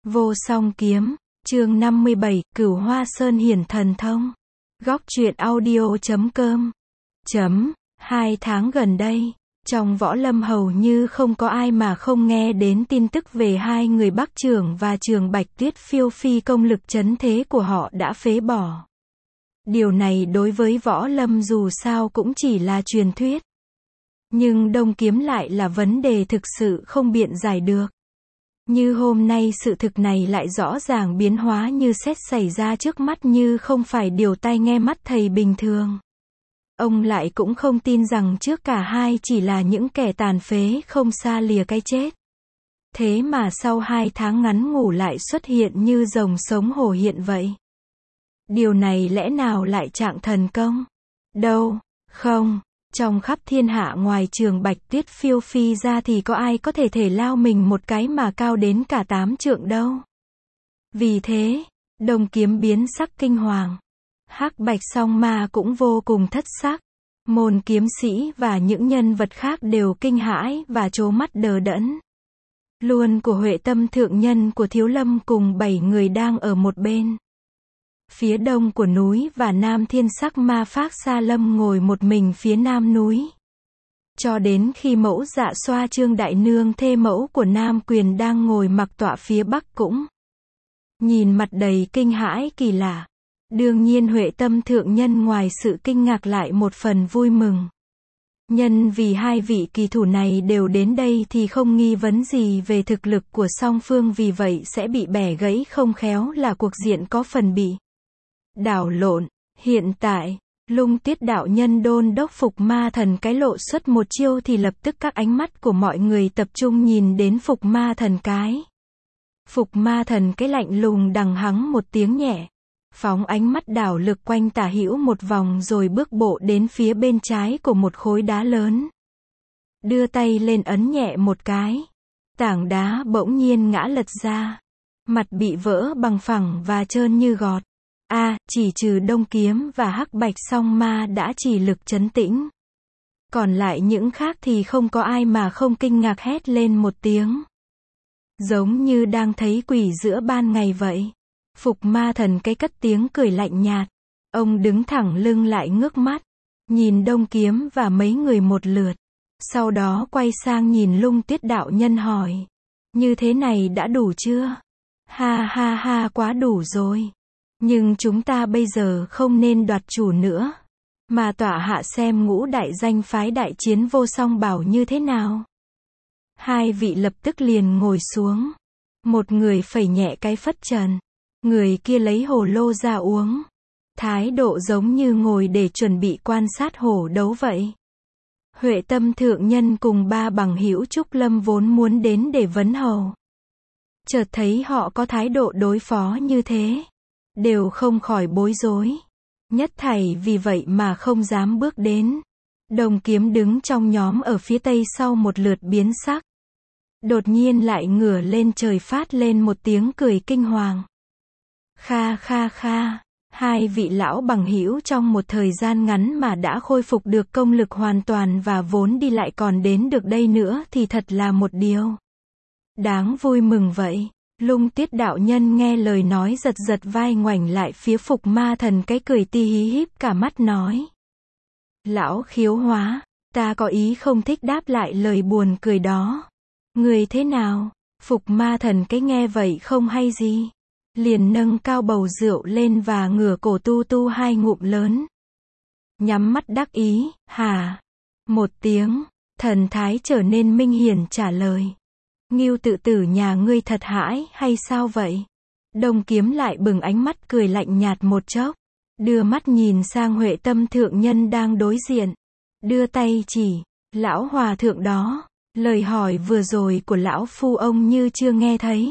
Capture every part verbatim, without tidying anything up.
Vô song kiếm, chương năm mươi bảy, Cửu Hoa Sơn hiển thần thông. Góc truyện audio chấm com. Chấm, hai tháng gần đây, trong võ lâm hầu như không có ai mà không nghe đến tin tức về hai người Bắc Trưởng và Trường Bạch Tuyết phiêu phi công lực chấn thế của họ đã phế bỏ. Điều này đối với võ lâm dù sao cũng chỉ là truyền thuyết. Nhưng Đông Kiếm lại là vấn đề thực sự không biện giải được. Như hôm nay sự thực này lại rõ ràng biến hóa như sét xảy ra trước mắt, như không phải điều tai nghe mắt thầy bình thường. Ông lại cũng không tin rằng trước cả hai chỉ là những kẻ tàn phế không xa lìa cái chết. Thế mà sau hai tháng ngắn ngủ lại xuất hiện như rồng sống hổ hiện vậy. Điều này lẽ nào lại trạng thần công? Đâu, không. Trong khắp thiên hạ ngoài Trường Bạch Tuyết phiêu phi ra thì có ai có thể thể lao mình một cái mà cao đến cả tám trượng đâu. Vì thế, Đông Kiếm biến sắc kinh hoàng. Hắc Bạch song ma cũng vô cùng thất sắc. Môn kiếm sĩ và những nhân vật khác đều kinh hãi và trố mắt đờ đẫn. Luôn của Huệ Tâm thượng nhân của Thiếu Lâm cùng bảy người đang ở một bên. Phía đông của núi và Nam Thiên Sắc Ma Phác Sa Lâm ngồi một mình phía nam núi. Cho đến khi Mẫu Dạ Xoa Trương Đại Nương thê mẫu của Nam Quyền đang ngồi mặc tọa phía bắc cũng nhìn mặt đầy kinh hãi kỳ lạ. Đương nhiên Huệ Tâm thượng nhân ngoài sự kinh ngạc lại một phần vui mừng. Nhân vì hai vị kỳ thủ này đều đến đây thì không nghi vấn gì về thực lực của song phương, vì vậy sẽ bị bẻ gãy không khéo là cuộc diện có phần bị đảo lộn. Hiện tại, Lung Tiết đạo nhân đôn đốc Phục Ma Thần cái lộ xuất một chiêu thì lập tức các ánh mắt của mọi người tập trung nhìn đến Phục Ma Thần cái. Phục Ma Thần cái lạnh lùng đằng hắng một tiếng nhẹ, phóng ánh mắt đảo lực quanh tả hữu một vòng rồi bước bộ đến phía bên trái của một khối đá lớn. Đưa tay lên ấn nhẹ một cái. Tảng đá bỗng nhiên ngã lật ra. Mặt bị vỡ bằng phẳng và trơn như gọt. A, à, chỉ trừ Đông Kiếm và Hắc Bạch song ma đã chỉ lực trấn tĩnh. Còn lại những khác thì không có ai mà không kinh ngạc hét lên một tiếng. Giống như đang thấy quỷ giữa ban ngày vậy. Phục Ma Thần cái cất tiếng cười lạnh nhạt. Ông đứng thẳng lưng lại ngước mắt. Nhìn Đông Kiếm và mấy người một lượt. Sau đó quay sang nhìn Lung Tiết đạo nhân hỏi. Như thế này đã đủ chưa? Ha ha ha, quá đủ rồi. Nhưng chúng ta bây giờ không nên đoạt chủ nữa, mà tọa hạ xem ngũ đại danh phái đại chiến vô song bảo như thế nào. Hai vị lập tức liền ngồi xuống. Một người phẩy nhẹ cái phất trần. Người kia lấy hồ lô ra uống. Thái độ giống như ngồi để chuẩn bị quan sát hổ đấu vậy. Huệ Tâm thượng nhân cùng ba bằng hữu Trúc Lâm vốn muốn đến để vấn hầu. Chợt thấy họ có thái độ đối phó như thế, đều không khỏi bối rối. Nhất thảy vì vậy mà không dám bước đến. Đông Kiếm đứng trong nhóm ở phía tây sau một lượt biến sắc. Đột nhiên lại ngửa lên trời phát lên một tiếng cười kinh hoàng. Kha kha kha, hai vị lão bằng hữu trong một thời gian ngắn mà đã khôi phục được công lực hoàn toàn và vốn đi lại còn đến được đây nữa thì thật là một điều đáng vui mừng vậy. Lung Tiết đạo nhân nghe lời nói giật giật vai ngoảnh lại phía Phục Ma Thần cái cười ti hí híp cả mắt nói. Lão khiếu hóa, ta có ý không thích đáp lại lời buồn cười đó. Người thế nào? Phục Ma Thần cái nghe vậy không hay gì. Liền nâng cao bầu rượu lên và ngửa cổ tu tu hai ngụm lớn. Nhắm mắt đắc ý, hà. Một tiếng, thần thái trở nên minh hiển trả lời. Ngưu tự tử nhà ngươi thật hãi hay sao vậy? Đông Kiếm lại bừng ánh mắt cười lạnh nhạt một chốc. Đưa mắt nhìn sang Huệ Tâm thượng nhân đang đối diện. Đưa tay chỉ, lão hòa thượng đó. Lời hỏi vừa rồi của lão phu ông như chưa nghe thấy.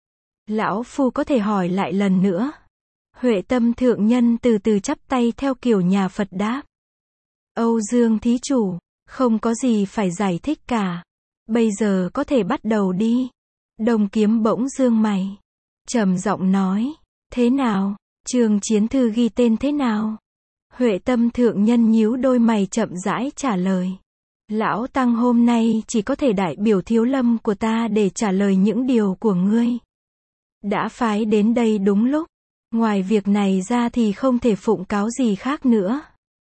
Lão phu có thể hỏi lại lần nữa. Huệ Tâm thượng nhân từ từ chắp tay theo kiểu nhà Phật đáp. Âu Dương thí chủ, không có gì phải giải thích cả. Bây giờ có thể bắt đầu đi. Đông Kiếm bỗng dương mày, trầm giọng nói. Thế nào? Trường chiến thư ghi tên thế nào? Huệ Tâm thượng nhân nhíu đôi mày chậm rãi trả lời. Lão tăng hôm nay chỉ có thể đại biểu Thiếu Lâm của ta để trả lời những điều của ngươi. đã phái đến đây đúng lúc. Ngoài việc này ra thì không thể phụng cáo gì khác nữa.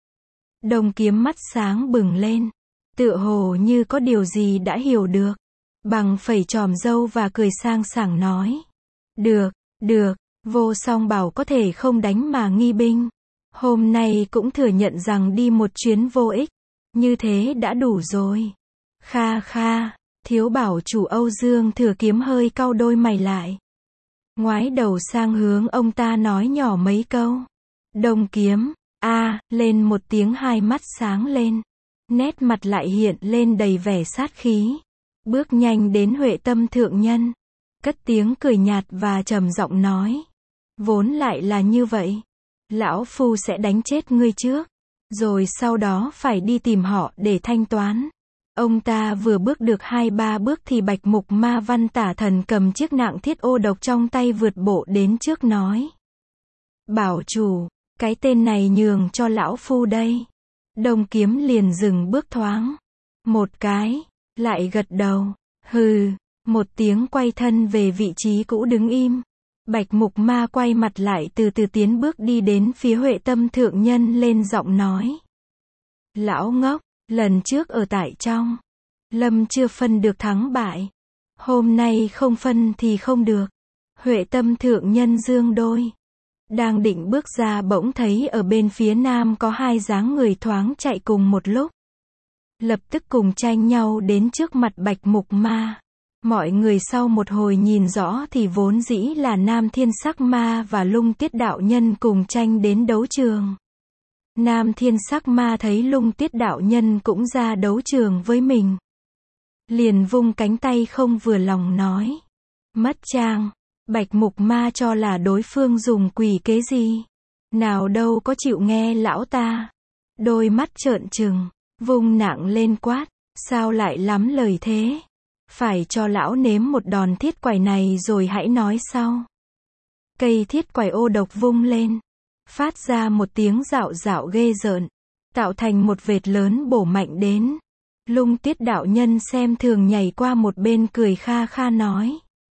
Đồng Kiếm mắt sáng bừng lên, tựa hồ như có điều gì đã hiểu được. Bằng phẩy chòm râu và cười sang sảng nói. Được, được, Vô Song bảo có thể không đánh mà nghi binh. Hôm nay cũng thừa nhận rằng đi một chuyến vô ích. Như thế đã đủ rồi. Kha kha, thiếu bảo chủ Âu Dương Thừa Kiếm hơi cau đôi mày lại. Ngoái đầu sang hướng ông ta nói nhỏ mấy câu. Đồng Kiếm, a, lên một tiếng, hai mắt sáng lên. Nét mặt lại hiện lên đầy vẻ sát khí. Bước nhanh đến Huệ Tâm thượng nhân. Cất tiếng cười nhạt và trầm giọng nói. Vốn lại là như vậy. Lão Phu sẽ đánh chết ngươi trước. Rồi sau đó phải đi tìm họ để thanh toán. Ông ta vừa bước được hai ba bước thì Bạch Mục Ma Văn Tả Thần cầm chiếc nạng thiết ô độc trong tay vượt bộ đến trước nói. Bảo chủ, cái tên này nhường cho lão Phu đây. Đồng Kiếm liền dừng bước thoáng. Một cái, lại gật đầu. Hừ, một tiếng quay thân về vị trí cũ đứng im. Bạch Mục Ma quay mặt lại từ từ tiến bước đi đến phía Huệ Tâm thượng nhân lên giọng nói. Lão ngốc, lần trước ở tại trong lâm chưa phân được thắng bại. Hôm nay không phân thì không được. Huệ Tâm thượng nhân dương đôi. Đang định bước ra bỗng thấy ở bên phía nam có hai dáng người thoáng chạy cùng một lúc. Lập tức cùng tranh nhau đến trước mặt Bạch Mục Ma. Mọi người sau một hồi nhìn rõ thì vốn dĩ là Nam Thiên Sắc Ma và Lung Tiết đạo nhân cùng tranh đến đấu trường. Nam Thiên Sắc Ma thấy Lung Tiết đạo nhân cũng ra đấu trường với mình. Liền vung cánh tay không vừa lòng nói. Mất trang, Bạch Mục Ma cho là đối phương dùng quỷ kế gì. Nào đâu có chịu nghe lão ta. Đôi mắt trợn trừng, vung nặng lên quát. Sao lại lắm lời thế? Phải cho lão nếm một đòn thiết quải này rồi hãy nói sau. Cây thiết quải ô độc vung lên. Phát ra một tiếng rạo rạo ghê rợn. Tạo thành một vệt lớn bổ mạnh đến. Lung Tiết đạo nhân xem thường nhảy qua một bên cười kha kha nói.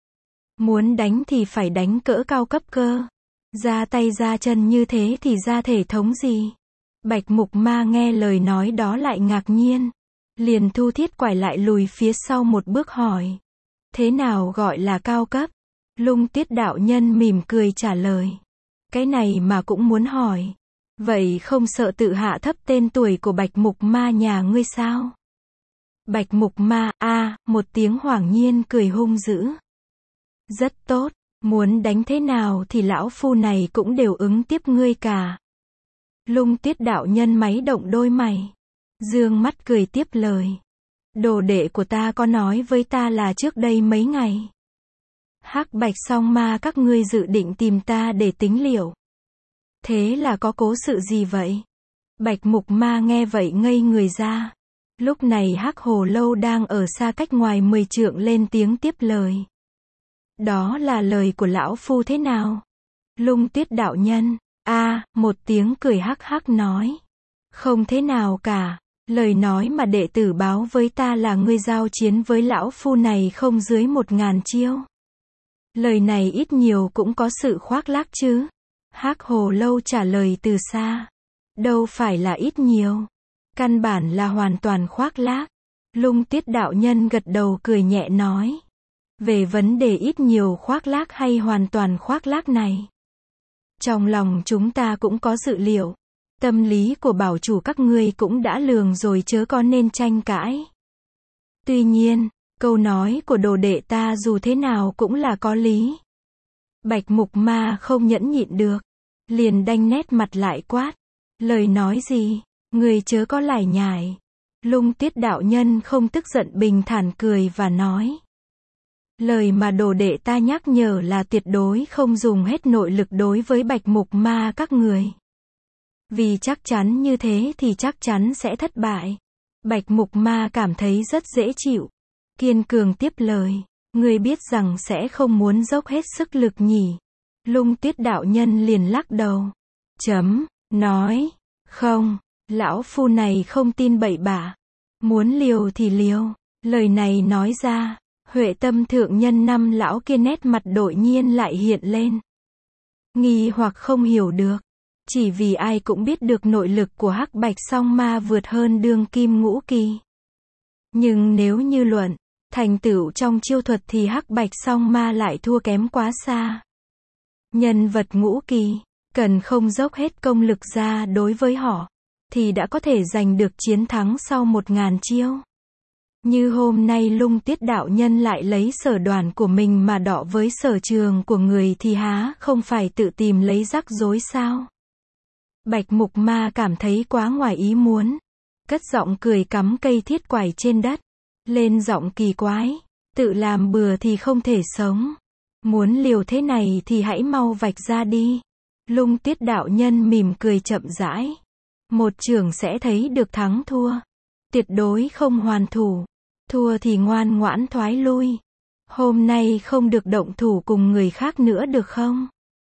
Muốn đánh thì phải đánh cỡ cao cấp cơ. Ra tay ra chân như thế thì ra thể thống gì? Bạch Mục Ma nghe lời nói đó lại ngạc nhiên. Liền thu thiết quải lại lùi phía sau một bước hỏi. Thế nào gọi là cao cấp? Lung Tiết đạo nhân mỉm cười trả lời. Cái này mà cũng muốn hỏi. Vậy không sợ tự hạ thấp tên tuổi của Bạch Mục Ma nhà ngươi sao? Bạch Mục Ma, a, một tiếng hoảng nhiên cười hung dữ. Rất tốt, muốn đánh thế nào thì lão phu này cũng đều ứng tiếp ngươi cả. Lung Tiết đạo nhân máy động đôi mày. Dương mắt cười tiếp lời. Đồ đệ của ta có nói với ta là trước đây mấy ngày. Hắc Bạch Song Ma các ngươi dự định tìm ta để tính liệu. Thế là có cố sự gì vậy? Bạch Mục Ma nghe vậy ngây người ra. Lúc này Hắc Hồ Lâu đang ở xa cách ngoài mười trượng lên tiếng tiếp lời. Đó là lời của lão phu thế nào? Lung Tiết đạo nhân, a, một tiếng cười hắc hắc nói. Không thế nào cả. Lời nói mà đệ tử báo với ta là ngươi giao chiến với lão phu này không dưới một ngàn chiêu. Lời này ít nhiều cũng có sự khoác lác chứ. Hắc Hồ Lâu trả lời từ xa. Đâu phải là ít nhiều. Căn bản là hoàn toàn khoác lác. Lung Tiết đạo nhân gật đầu cười nhẹ nói. Về vấn đề ít nhiều khoác lác hay hoàn toàn khoác lác này. Trong lòng chúng ta cũng có dự liệu. Tâm lý của bảo chủ các ngươi cũng đã lường rồi chớ có nên tranh cãi. Tuy nhiên, câu nói của đồ đệ ta dù thế nào cũng là có lý. Bạch Mục Ma không nhẫn nhịn được. Liền đanh nét mặt lại quát. Lời nói gì? Người chớ có lải nhải. Lung Tiết đạo nhân không tức giận bình thản cười và nói. Lời mà đồ đệ ta nhắc nhở là tuyệt đối không dùng hết nội lực đối với Bạch Mục Ma các người. Vì chắc chắn như thế thì chắc chắn sẽ thất bại. Bạch Mục Ma cảm thấy rất dễ chịu. Kiên cường tiếp lời. Người biết rằng sẽ không muốn dốc hết sức lực nhỉ. Lung Tiết đạo nhân liền lắc đầu. Chấm, nói. Không, lão phu này không tin bậy bạ. Muốn liều thì liều. Lời này nói ra. Huệ Tâm thượng nhân năm lão kia nét mặt đột nhiên lại hiện lên. Nghi hoặc không hiểu được. Chỉ vì ai cũng biết được nội lực của Hắc Bạch Song Ma vượt hơn đương kim ngũ kỳ. Nhưng nếu như luận, thành tựu trong chiêu thuật thì Hắc Bạch Song Ma lại thua kém quá xa. Nhân vật ngũ kỳ, cần không dốc hết công lực ra đối với họ, thì đã có thể giành được chiến thắng sau một ngàn chiêu. Như hôm nay Lung Tiết đạo nhân lại lấy sở đoàn của mình mà đọ với sở trường của người thì há không phải tự tìm lấy rắc rối sao? Bạch Mục Ma cảm thấy quá ngoài ý muốn. Cất giọng cười cắm cây thiết quải trên đất. Lên giọng kỳ quái. Tự làm bừa thì không thể sống. Muốn liều thế này thì hãy mau vạch ra đi. Lung Tiết đạo nhân mỉm cười chậm rãi. Một chưởng sẽ thấy được thắng thua. Tuyệt đối không hoàn thủ. Thua thì ngoan ngoãn thoái lui. Hôm nay không được động thủ cùng người khác nữa được không?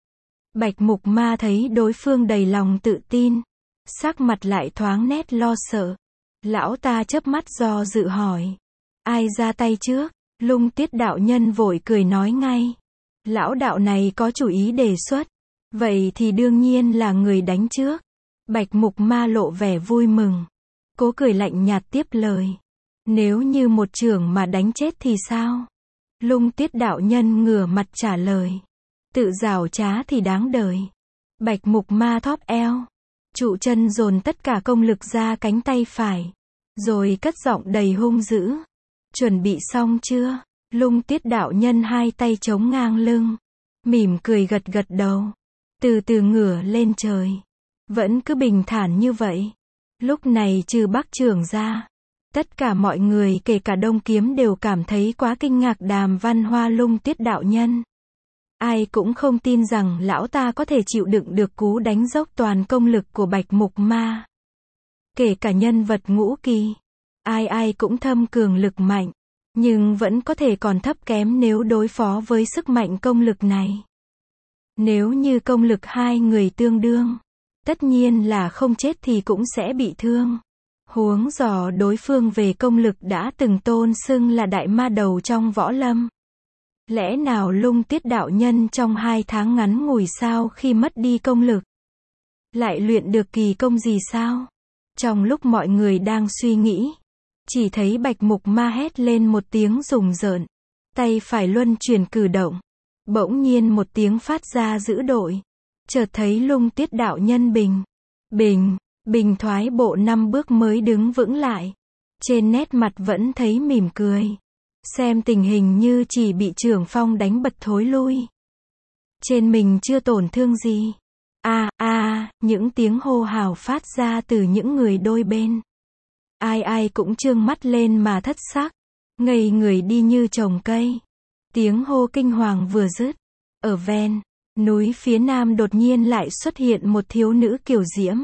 Bạch Mục Ma thấy đối phương đầy lòng tự tin. Sắc mặt lại thoáng nét lo sợ. Lão ta chớp mắt do dự hỏi. Ai ra tay trước? Lung Tiết đạo nhân vội cười nói ngay. Lão đạo này có chủ ý đề xuất. Vậy thì đương nhiên là người đánh trước. Bạch Mục Ma lộ vẻ vui mừng. Cố cười lạnh nhạt tiếp lời. Nếu như một chưởng mà đánh chết thì sao? Lung Tiết đạo nhân ngửa mặt trả lời. Tự giảo trá thì đáng đời. Bạch Mục Ma thóp eo. Trụ chân dồn tất cả công lực ra cánh tay phải. Rồi cất giọng đầy hung dữ. Chuẩn bị xong chưa? Lung Tiết đạo nhân hai tay chống ngang lưng. Mỉm cười gật gật đầu. Từ từ ngửa lên trời. Vẫn cứ bình thản như vậy. Lúc này trừ Bắc trưởng ra. Tất cả mọi người kể cả Đông Kiếm đều cảm thấy quá kinh ngạc Đàm Văn Hoa Lung Tiết đạo nhân. Ai cũng không tin rằng lão ta có thể chịu đựng được cú đánh dốc toàn công lực của Bạch Mục Ma. Kể cả nhân vật ngũ kỳ. Ai ai cũng thâm cường lực mạnh. Nhưng vẫn có thể còn thấp kém nếu đối phó với sức mạnh công lực này. Nếu như công lực hai người tương đương. Tất nhiên là không chết thì cũng sẽ bị thương. Huống dò đối phương về công lực đã từng tôn xưng là đại ma đầu trong võ lâm. Lẽ nào Lung Tiết đạo nhân trong hai tháng ngắn ngủi sao khi mất đi công lực? Lại luyện được kỳ công gì sao? Trong lúc mọi người đang suy nghĩ, chỉ thấy Bạch Mục Ma hét lên một tiếng rùng rợn. Tay phải luân chuyển cử động. Bỗng nhiên một tiếng phát ra dữ dội. Chợt thấy Lung Tiết đạo nhân bình. Bình. Bình thoái bộ năm bước mới đứng vững lại. Trên nét mặt vẫn thấy mỉm cười. Xem tình hình như chỉ bị trưởng phong đánh bật thối lui. Trên mình chưa tổn thương gì. A a, những tiếng hô hào phát ra từ những người đôi bên. Ai ai cũng trương mắt lên mà thất sắc. Ngây người đi như trồng cây. Tiếng hô kinh hoàng vừa dứt. Ở ven núi phía nam đột nhiên lại xuất hiện một thiếu nữ kiều diễm.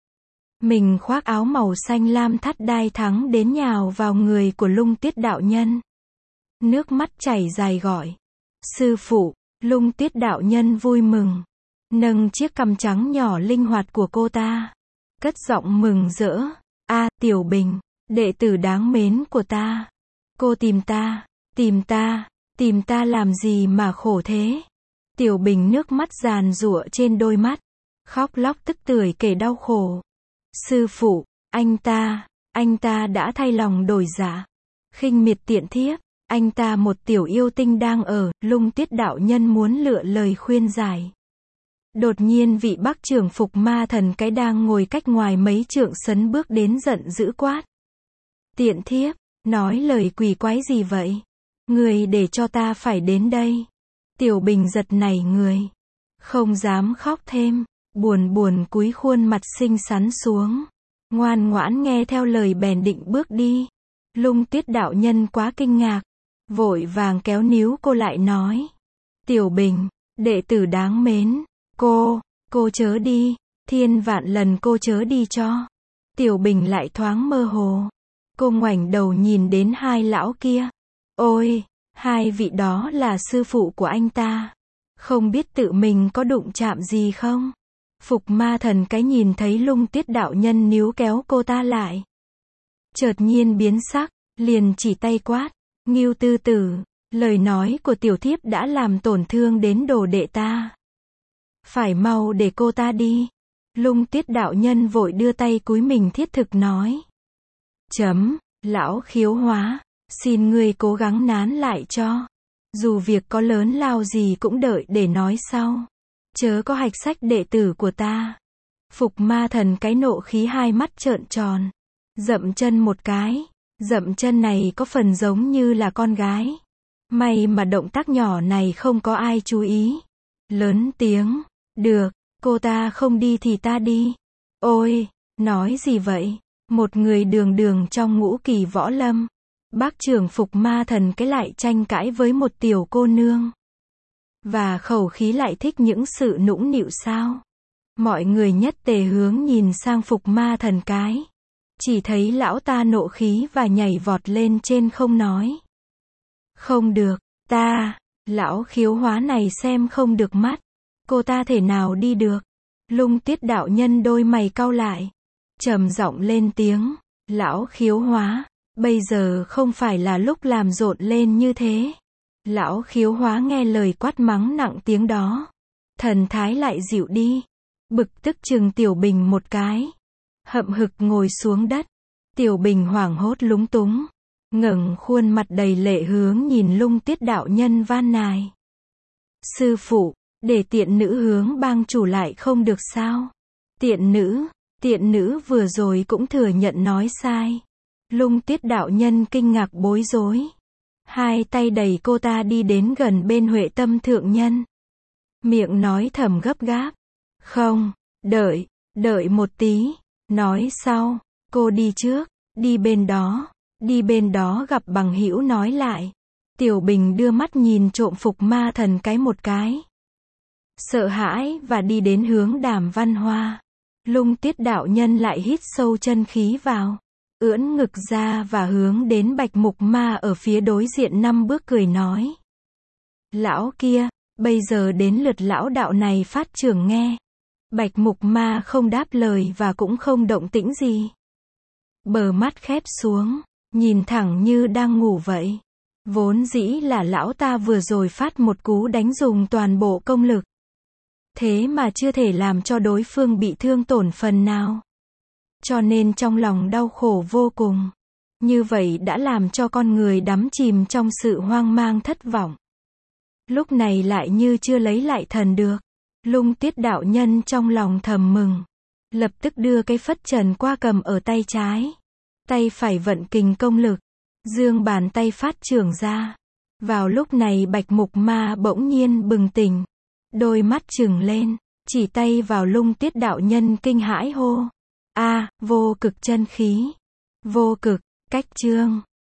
Mình khoác áo màu xanh lam thắt đai thắng đến nhào vào người của Lung Tiết đạo nhân. Nước mắt chảy dài gọi. Sư phụ. Lung Tiết đạo nhân vui mừng. Nâng chiếc cằm trắng nhỏ linh hoạt của cô ta. Cất giọng mừng rỡ. A, Tiểu Bình. Đệ tử đáng mến của ta. Cô tìm ta. Tìm ta. Tìm ta làm gì mà khổ thế? Tiểu Bình nước mắt giàn giụa trên đôi mắt. Khóc lóc tức tưởi kể đau khổ. Sư phụ, anh ta, anh ta đã thay lòng đổi dạ. Khinh miệt tiện thiếp, anh ta một tiểu yêu tinh đang ở. Lung Tiết đạo nhân muốn lựa lời khuyên giải. Đột nhiên vị Bắc trưởng Phục Ma thần cái đang ngồi cách ngoài mấy trượng sấn bước đến giận dữ quát. Tiện thiếp, nói lời quỷ quái gì vậy? Người để cho ta phải đến đây. Tiểu Bình giật nảy người. Không dám khóc thêm. Buồn buồn cúi khuôn mặt xinh xắn xuống. Ngoan ngoãn nghe theo lời bèn định bước đi. Lung Tiết đạo nhân quá kinh ngạc. Vội vàng kéo níu cô lại nói. Tiểu Bình, đệ tử đáng mến. Cô, cô chớ đi. Thiên vạn lần cô chớ đi cho. Tiểu Bình lại thoáng mơ hồ. Cô ngoảnh đầu nhìn đến hai lão kia. Ôi, hai vị đó là sư phụ của anh ta. Không biết tự mình có đụng chạm gì không? Phục Ma thần cái nhìn thấy Lung Tiết đạo nhân níu kéo cô ta lại. Chợt nhiên biến sắc, liền chỉ tay quát. Ngưu Tư Tử, Lời nói của tiểu thiếp đã làm tổn thương đến đồ đệ ta. Phải mau để cô ta đi. Lung Tiết đạo nhân vội đưa tay cúi mình thiết thực nói. Chấm, lão Khiếu Hóa, xin ngươi cố gắng nán lại cho. Dù việc có lớn lao gì cũng đợi để nói sau. Chớ có hạch sách đệ tử của ta. Phục Ma Thần cái nộ khí hai mắt trợn tròn. Dậm chân một cái. Dậm chân này có phần giống như là con gái. May mà động tác nhỏ này không có ai chú ý. Lớn tiếng. Được, cô ta không đi thì ta đi. Ôi, nói gì vậy? Một người đường đường trong ngũ kỳ võ lâm. Bác trưởng Phục Ma Thần cái lại tranh cãi với một tiểu cô nương. Và khẩu khí lại thích những sự nũng nịu sao? Mọi người nhất tề hướng nhìn sang Phục Ma Thần cái. Chỉ thấy lão ta nộ khí và nhảy vọt lên trên không nói. Không được, ta, lão Khiếu Hóa này xem không được mắt. Cô ta thể nào đi được? Lung Tiết đạo nhân đôi mày cau lại. Trầm giọng lên tiếng. Lão Khiếu Hóa, bây giờ không phải là lúc làm rộn lên như thế. Lão Khiếu Hóa nghe lời quát mắng nặng tiếng đó. Thần thái lại dịu đi. Bực tức chừng Tiểu Bình một cái. Hậm hực ngồi xuống đất. Tiểu Bình hoảng hốt lúng túng. Ngẩng khuôn mặt đầy lệ hướng nhìn Lung Tiết đạo nhân van nài. Sư phụ, để tiện nữ hướng bang chủ lại không được sao? Tiện nữ, tiện nữ vừa rồi cũng thừa nhận nói sai. Lung Tiết đạo nhân kinh ngạc bối rối. Hai tay đẩy cô ta đi đến gần bên Huệ Tâm thượng nhân. Miệng nói thầm gấp gáp. Không, đợi, đợi một tí. Nói sau, cô đi trước, đi bên đó, đi bên đó gặp bằng hữu nói lại. Tiểu Bình đưa mắt nhìn trộm Phục Ma Thần cái một cái. Sợ hãi và đi đến hướng Đàm Văn Hoa. Lung Tiết đạo nhân lại hít sâu chân khí vào. Ưỡn ngực ra và hướng đến Bạch Mục Ma ở phía đối diện năm bước cười nói. Lão kia, bây giờ đến lượt lão đạo này phát trưởng nghe. Bạch Mục Ma không đáp lời và cũng không động tĩnh gì. Bờ mắt khép xuống, nhìn thẳng như đang ngủ vậy. Vốn dĩ là lão ta vừa rồi phát một cú đánh dùng toàn bộ công lực. Thế mà chưa thể làm cho đối phương bị thương tổn phần nào. Cho nên trong lòng đau khổ vô cùng. Như vậy đã làm cho con người đắm chìm trong sự hoang mang thất vọng. Lúc này lại như chưa lấy lại thần được. Lung Tiết đạo nhân trong lòng thầm mừng. Lập tức đưa cái phất trần qua cầm ở tay trái. Tay phải vận kình công lực. Dương bàn tay phát trưởng ra. Vào lúc này Bạch Mục Ma bỗng nhiên bừng tỉnh. Đôi mắt trừng lên. Chỉ tay vào Lung Tiết đạo nhân kinh hãi hô. A, vô cực chân khí. Vô cực, cách chương.